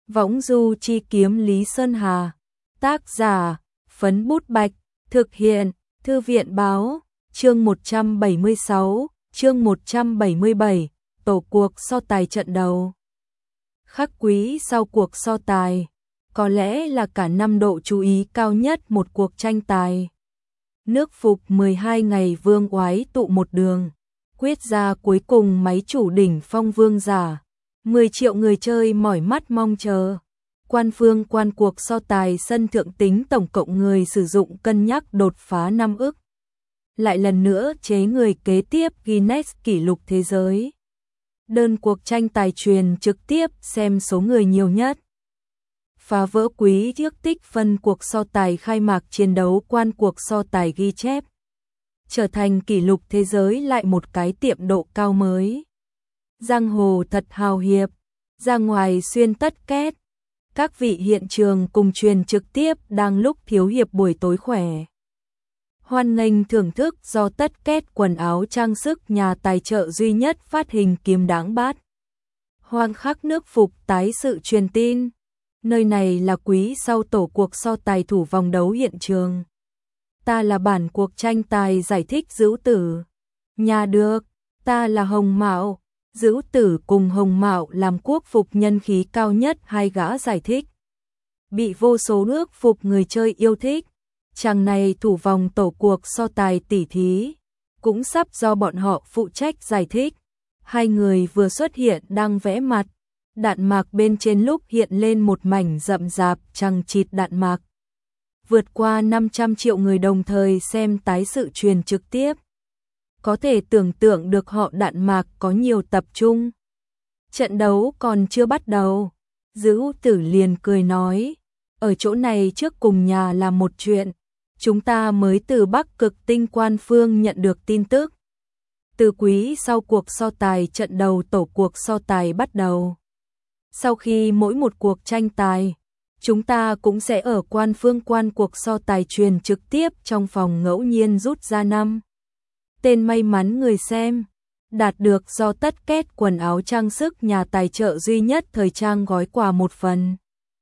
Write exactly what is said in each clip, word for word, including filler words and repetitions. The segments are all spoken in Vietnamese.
Võng du chi kiếm Lý Sơn Hà. Tác giả, Phấn Bút Bạch. Thực hiện, Thư viện Báo. Chương một trăm bảy mươi sáu, chương một trăm bảy mươi bảy, tổ cuộc so tài trận đầu. Khắc Quý sau cuộc so tài, có lẽ là cả năm độ chú ý cao nhất một cuộc tranh tài. Nước Phục mười hai ngày vương oái tụ một đường, quyết ra cuối cùng máy chủ đỉnh phong vương giả. mười triệu người chơi mỏi mắt mong chờ. Quan phương quan cuộc so tài sân thượng tính tổng cộng người sử dụng cân nhắc đột phá năm ức. Lại lần nữa chế người kế tiếp Guinness kỷ lục thế giới. Đơn cuộc tranh tài truyền trực tiếp xem số người nhiều nhất. Phá vỡ quý trước tích phân cuộc so tài khai mạc chiến đấu quan cuộc so tài ghi chép. Trở thành kỷ lục thế giới lại một cái tiệm độ cao mới. Giang hồ thật hào hiệp, ra ngoài xuyên tất két. Các vị hiện trường cùng truyền trực tiếp đang lúc thiếu hiệp buổi tối khỏe. Hoan nghênh thưởng thức do tất két quần áo trang sức nhà tài trợ duy nhất phát hình kiếm đáng bát. Hoang khắc nước Phục tái sự truyền tin. Nơi này là quý sau tổ cuộc so tài thủ vòng đấu hiện trường. Ta là bản cuộc tranh tài giải thích Dữu Tử. Nhà được, ta là Hồng Mạo. Dữu Tử cùng Hồng Mạo làm quốc phục nhân khí cao nhất hai gã giải thích. Bị vô số nước phục người chơi yêu thích. Chàng này thủ vòng tổ cuộc so tài tỉ thí, cũng sắp do bọn họ phụ trách giải thích. Hai người vừa xuất hiện đang vẽ mặt, đạn mạc bên trên lúc hiện lên một mảnh rậm rạp chằng chịt đạn mạc. Vượt qua năm trăm triệu người đồng thời xem tái sự truyền trực tiếp. Có thể tưởng tượng được họ đạn mạc có nhiều tập trung. Trận đấu còn chưa bắt đầu, Dữu Tử liền cười nói, ở chỗ này trước cùng nhà làm một chuyện. Chúng ta mới từ Bắc Cực Tinh quan phương nhận được tin tức. Từ quý sau cuộc so tài trận đầu tổ cuộc so tài bắt đầu. Sau khi mỗi một cuộc tranh tài, chúng ta cũng sẽ ở quan phương quan cuộc so tài truyền trực tiếp trong phòng ngẫu nhiên rút ra năm tên may mắn người xem, đạt được do tất két quần áo trang sức nhà tài trợ duy nhất thời trang gói quà một phần.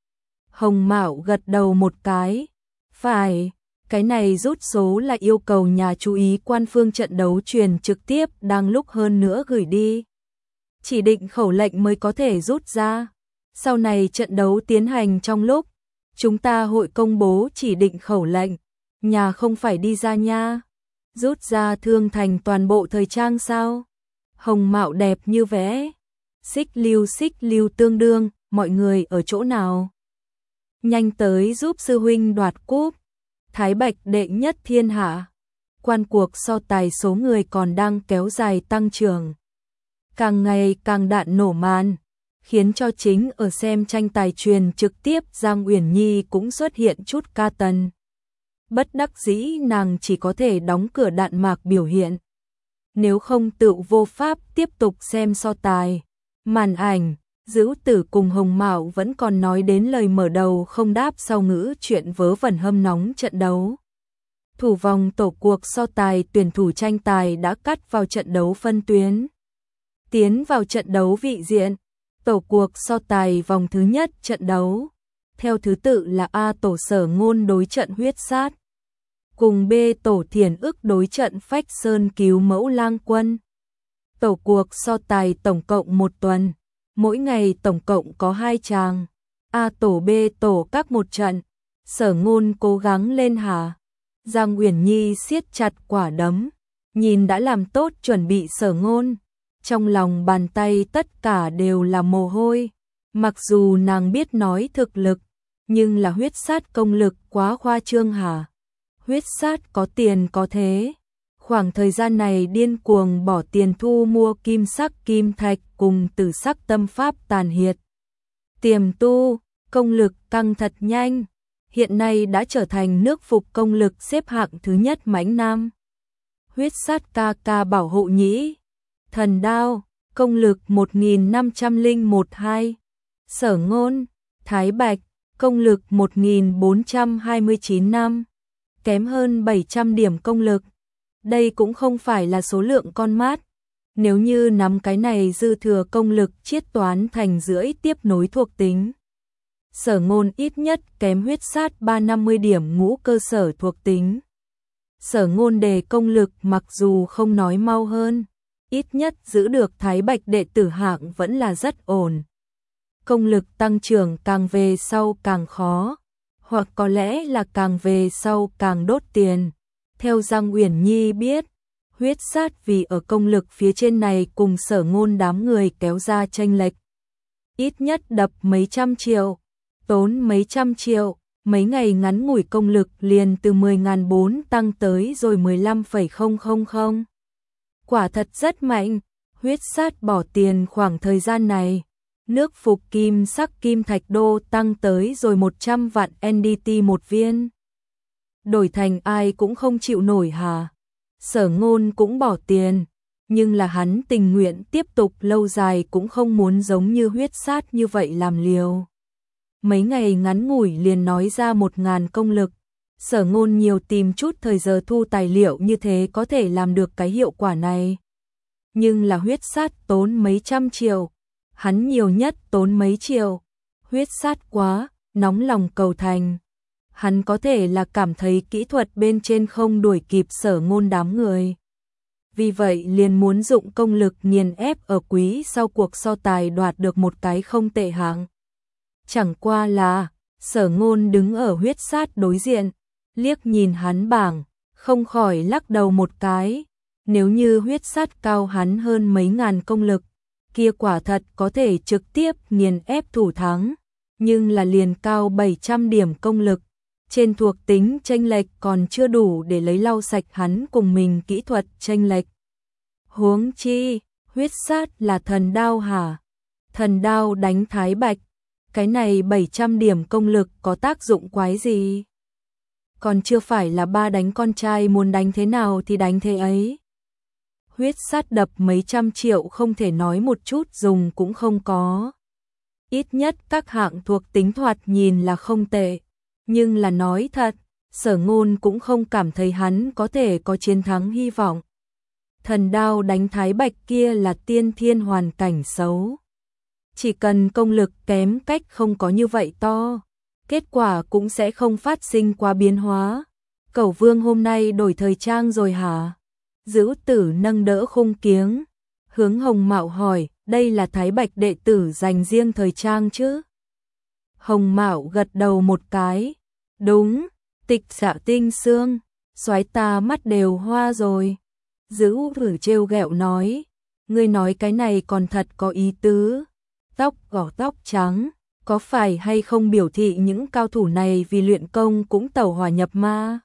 Hồng Mạo gật đầu một cái. Phải, cái này rút số là yêu cầu nhà chú ý quan phương trận đấu truyền trực tiếp đang lúc hơn nữa gửi đi. Chỉ định khẩu lệnh mới có thể rút ra. Sau này trận đấu tiến hành trong lúc, chúng ta hội công bố chỉ định khẩu lệnh. Nhà không phải đi ra nha. Rút ra thương thành toàn bộ thời trang sao? Hồng Mạo đẹp như vẽ. Xích lưu xích lưu tương đương, mọi người ở chỗ nào? Nhanh tới giúp sư huynh đoạt cúp. Thái Bạch đệ nhất thiên hạ. Quan cuộc so tài số người còn đang kéo dài tăng trưởng. Càng ngày càng đạn nổ màn, khiến cho chính ở xem tranh tài truyền trực tiếp Giang Uyển Nhi cũng xuất hiện chút ca tần. Bất đắc dĩ nàng chỉ có thể đóng cửa đạn mạc biểu hiện. Nếu không tự vô pháp tiếp tục xem so tài. Màn ảnh, Dữu Tử cùng Hồng Mạo vẫn còn nói đến lời mở đầu không đáp sau ngữ chuyện vớ vẩn hâm nóng trận đấu. Thủ vòng tổ cuộc so tài tuyển thủ tranh tài đã cắt vào trận đấu phân tuyến. Tiến vào trận đấu vị diện, tổ cuộc so tài vòng thứ nhất trận đấu. Theo thứ tự là A tổ Sở Ngôn đối trận Huyết Sát. Cùng B tổ Thiền Ức đối trận Phách Sơn Cứu Mẫu Lang Quân. Tổ cuộc so tài tổng cộng một tuần. Mỗi ngày tổng cộng có hai tràng. A tổ B tổ các một trận. Sở Ngôn cố gắng lên hà. Giang Uyển Nhi siết chặt quả đấm. Nhìn đã làm tốt chuẩn bị Sở Ngôn. Trong lòng bàn tay tất cả đều là mồ hôi. Mặc dù nàng biết nói thực lực, nhưng là huyết sát công lực quá khoa trương hả? Huyết sát có tiền có thế. Khoảng thời gian này điên cuồng bỏ tiền thu mua kim sắc kim thạch cùng tử sắc tâm pháp tàn hiệt. Tiềm tu, công lực căng thật nhanh. Hiện nay đã trở thành nước Phục công lực xếp hạng thứ nhất mãnh nam. Huyết sát ca ca bảo hộ nhĩ. Thần đao, công lực một nghìn năm trăm lẻ mốt hai. Sở Ngôn, Thái Bạch, công lực một nghìn bốn trăm hai mươi chín năm. Kém hơn bảy trăm điểm công lực. Đây cũng không phải là số lượng con mát. Nếu như nắm cái này dư thừa công lực chiết toán thành rưỡi tiếp nối thuộc tính. Sở Ngôn ít nhất kém huyết sát ba trăm năm mươi điểm ngũ cơ sở thuộc tính. Sở Ngôn đề công lực mặc dù không nói mau hơn, ít nhất giữ được Thái Bạch đệ tử hạng vẫn là rất ổn. Công lực tăng trưởng càng về sau càng khó, hoặc có lẽ là càng về sau càng đốt tiền. Theo Giang Uyển Nhi biết, huyết sát vì ở công lực phía trên này cùng Sở Ngôn đám người kéo ra chênh lệch. Ít nhất đập mấy trăm triệu, tốn mấy trăm triệu, mấy ngày ngắn ngủi công lực liền từ mười nghìn bốn trăm tăng tới rồi mười lăm phẩy không không không. Quả thật rất mạnh, huyết sát bỏ tiền khoảng thời gian này. Nước phục kim sắc kim thạch đô tăng tới rồi một trăm vạn en đê tê một viên. Đổi thành ai cũng không chịu nổi hả? Sở Ngôn cũng bỏ tiền, nhưng là hắn tình nguyện tiếp tục lâu dài cũng không muốn giống như huyết sát như vậy làm liều. Mấy ngày ngắn ngủi liền nói ra một ngàn công lực. Sở Ngôn nhiều tìm chút thời giờ thu tài liệu như thế có thể làm được cái hiệu quả này. Nhưng là huyết sát tốn mấy trăm triệu, hắn nhiều nhất tốn mấy triệu. Huyết sát quá, nóng lòng cầu thành. Hắn có thể là cảm thấy kỹ thuật bên trên không đuổi kịp Sở Ngôn đám người. Vì vậy liền muốn dụng công lực nghiền ép ở quý sau cuộc so tài đoạt được một cái không tệ hạng. Chẳng qua là, Sở Ngôn đứng ở huyết sát đối diện, liếc nhìn hắn bảng, không khỏi lắc đầu một cái. Nếu như huyết sát cao hắn hơn mấy ngàn công lực, kia quả thật có thể trực tiếp nghiền ép thủ thắng, nhưng là liền cao bảy trăm điểm công lực, trên thuộc tính chênh lệch còn chưa đủ để lấy lau sạch hắn cùng mình kỹ thuật chênh lệch. Huống chi, huyết sát là thần đao hả? Thần đao đánh Thái Bạch, cái này bảy trăm điểm công lực có tác dụng quái gì? Còn chưa phải là ba đánh con trai muốn đánh thế nào thì đánh thế ấy. Huyết sát đập mấy trăm triệu không thể nói một chút dùng cũng không có. Ít nhất các hạng thuộc tính thoạt nhìn là không tệ, nhưng là nói thật, Sở Ngôn cũng không cảm thấy hắn có thể có chiến thắng hy vọng. Thần đao đánh Thái Bạch kia là tiên thiên hoàn cảnh xấu. Chỉ cần công lực kém cách không có như vậy to, kết quả cũng sẽ không phát sinh qua biến hóa. Cẩu Vương hôm nay đổi thời trang rồi hả? Dữ Tử nâng đỡ khung kiếng, hướng Hồng Mạo hỏi, đây là Thái Bạch đệ tử dành riêng thời trang chứ? Hồng Mạo gật đầu một cái, đúng, Tịch Dạ Tinh Xương, soái ta mắt đều hoa rồi. Dữ Tử trêu ghẹo nói, ngươi nói cái này còn thật có ý tứ. Tóc gỏ tóc trắng, có phải hay không biểu thị những cao thủ này vì luyện công cũng tẩu hỏa nhập ma?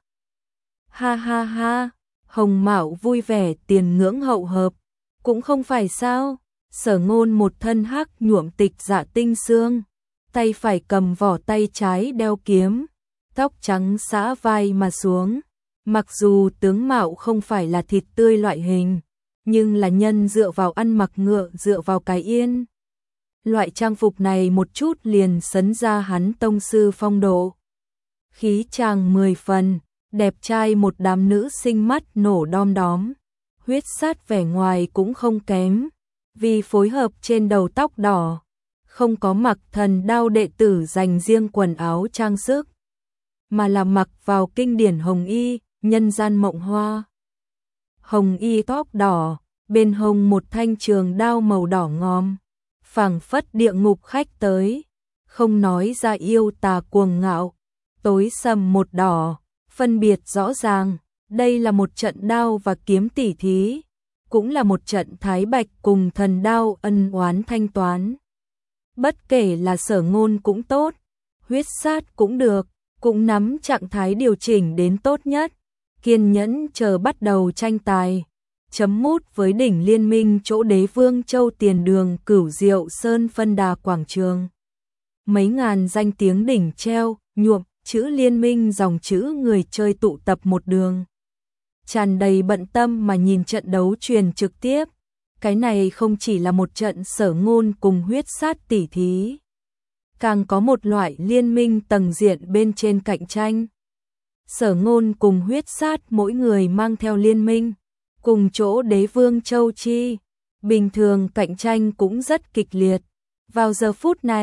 Ha ha ha, Hồng Mạo vui vẻ tiền ngưỡng hậu hợp, cũng không phải sao? Sở Ngôn một thân hắc nhuộm Tịch Dạ Tinh Xương, tay phải cầm vỏ tay trái đeo kiếm, tóc trắng xõa vai mà xuống. Mặc dù tướng mạo không phải là thịt tươi loại hình, nhưng là nhân dựa vào ăn mặc ngựa dựa vào cái yên. Loại trang phục này một chút liền sấn ra hắn tông sư phong độ. Khí chàng mười phần, đẹp trai một đám nữ sinh mắt nổ đom đóm. Huyết sát vẻ ngoài cũng không kém, vì phối hợp trên đầu tóc đỏ, không có mặc thần đao đệ tử dành riêng quần áo trang sức, mà là mặc vào kinh điển hồng y, nhân gian mộng hoa. Hồng y tóc đỏ, bên hông một thanh trường đao màu đỏ ngòm, phảng phất địa ngục khách tới, không nói ra yêu tà cuồng ngạo, tối sầm một đỏ, phân biệt rõ ràng, đây là một trận đao và kiếm tỉ thí, cũng là một trận Thái Bạch cùng thần đao ân oán thanh toán. Bất kể là Sở Ngôn cũng tốt, huyết sát cũng được, cũng nắm trạng thái điều chỉnh đến tốt nhất, kiên nhẫn chờ bắt đầu tranh tài. Chấm mút với đỉnh liên minh chỗ Đế Vương Châu tiền đường Cửu Diệu Sơn phân đà quảng trường. Mấy ngàn danh tiếng đỉnh treo, nhuộm, chữ liên minh dòng chữ người chơi tụ tập một đường. Tràn đầy bận tâm mà nhìn trận đấu truyền trực tiếp. Cái này không chỉ là một trận Sở Ngôn cùng huyết sát tỉ thí, càng có một loại liên minh tầng diện bên trên cạnh tranh. Sở Ngôn cùng huyết sát mỗi người mang theo liên minh, cùng chỗ Đế Vương Châu chi, bình thường cạnh tranh cũng rất kịch liệt. Vào giờ phút này,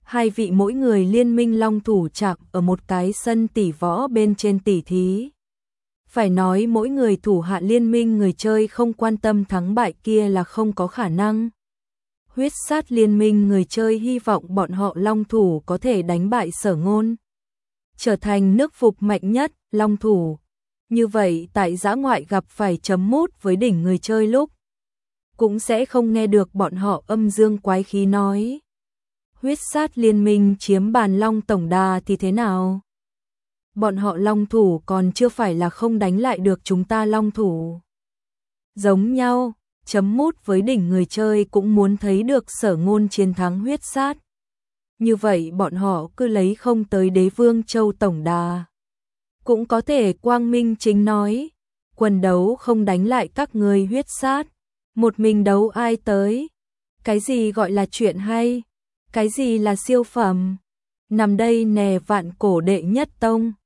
Hai vị mỗi người liên minh long thủ chạm ở một cái sân tỷ võ bên trên tỷ thí. Phải nói mỗi người thủ hạ liên minh người chơi không quan tâm thắng bại kia là không có khả năng. Huyết sát liên minh người chơi hy vọng bọn họ long thủ có thể đánh bại Sở Ngôn, trở thành nước phục mạnh nhất, long thủ. Như vậy tại dã ngoại gặp phải chấm mút với đỉnh người chơi lúc, cũng sẽ không nghe được bọn họ âm dương quái khí nói. Huyết sát liên minh chiếm bàn long tổng đà thì thế nào? Bọn họ long thủ còn chưa phải là không đánh lại được chúng ta long thủ. Giống nhau, chấm mút với đỉnh người chơi cũng muốn thấy được Sở Ngôn chiến thắng huyết sát. Như vậy bọn họ cứ lấy không tới Đế Vương Châu tổng đà. Cũng có thể quang minh chính nói, quần đấu không đánh lại các người huyết sát, một mình đấu ai tới? Cái gì gọi là chuyện hay? Cái gì là siêu phẩm? Nằm đây nè vạn cổ đệ nhất tông.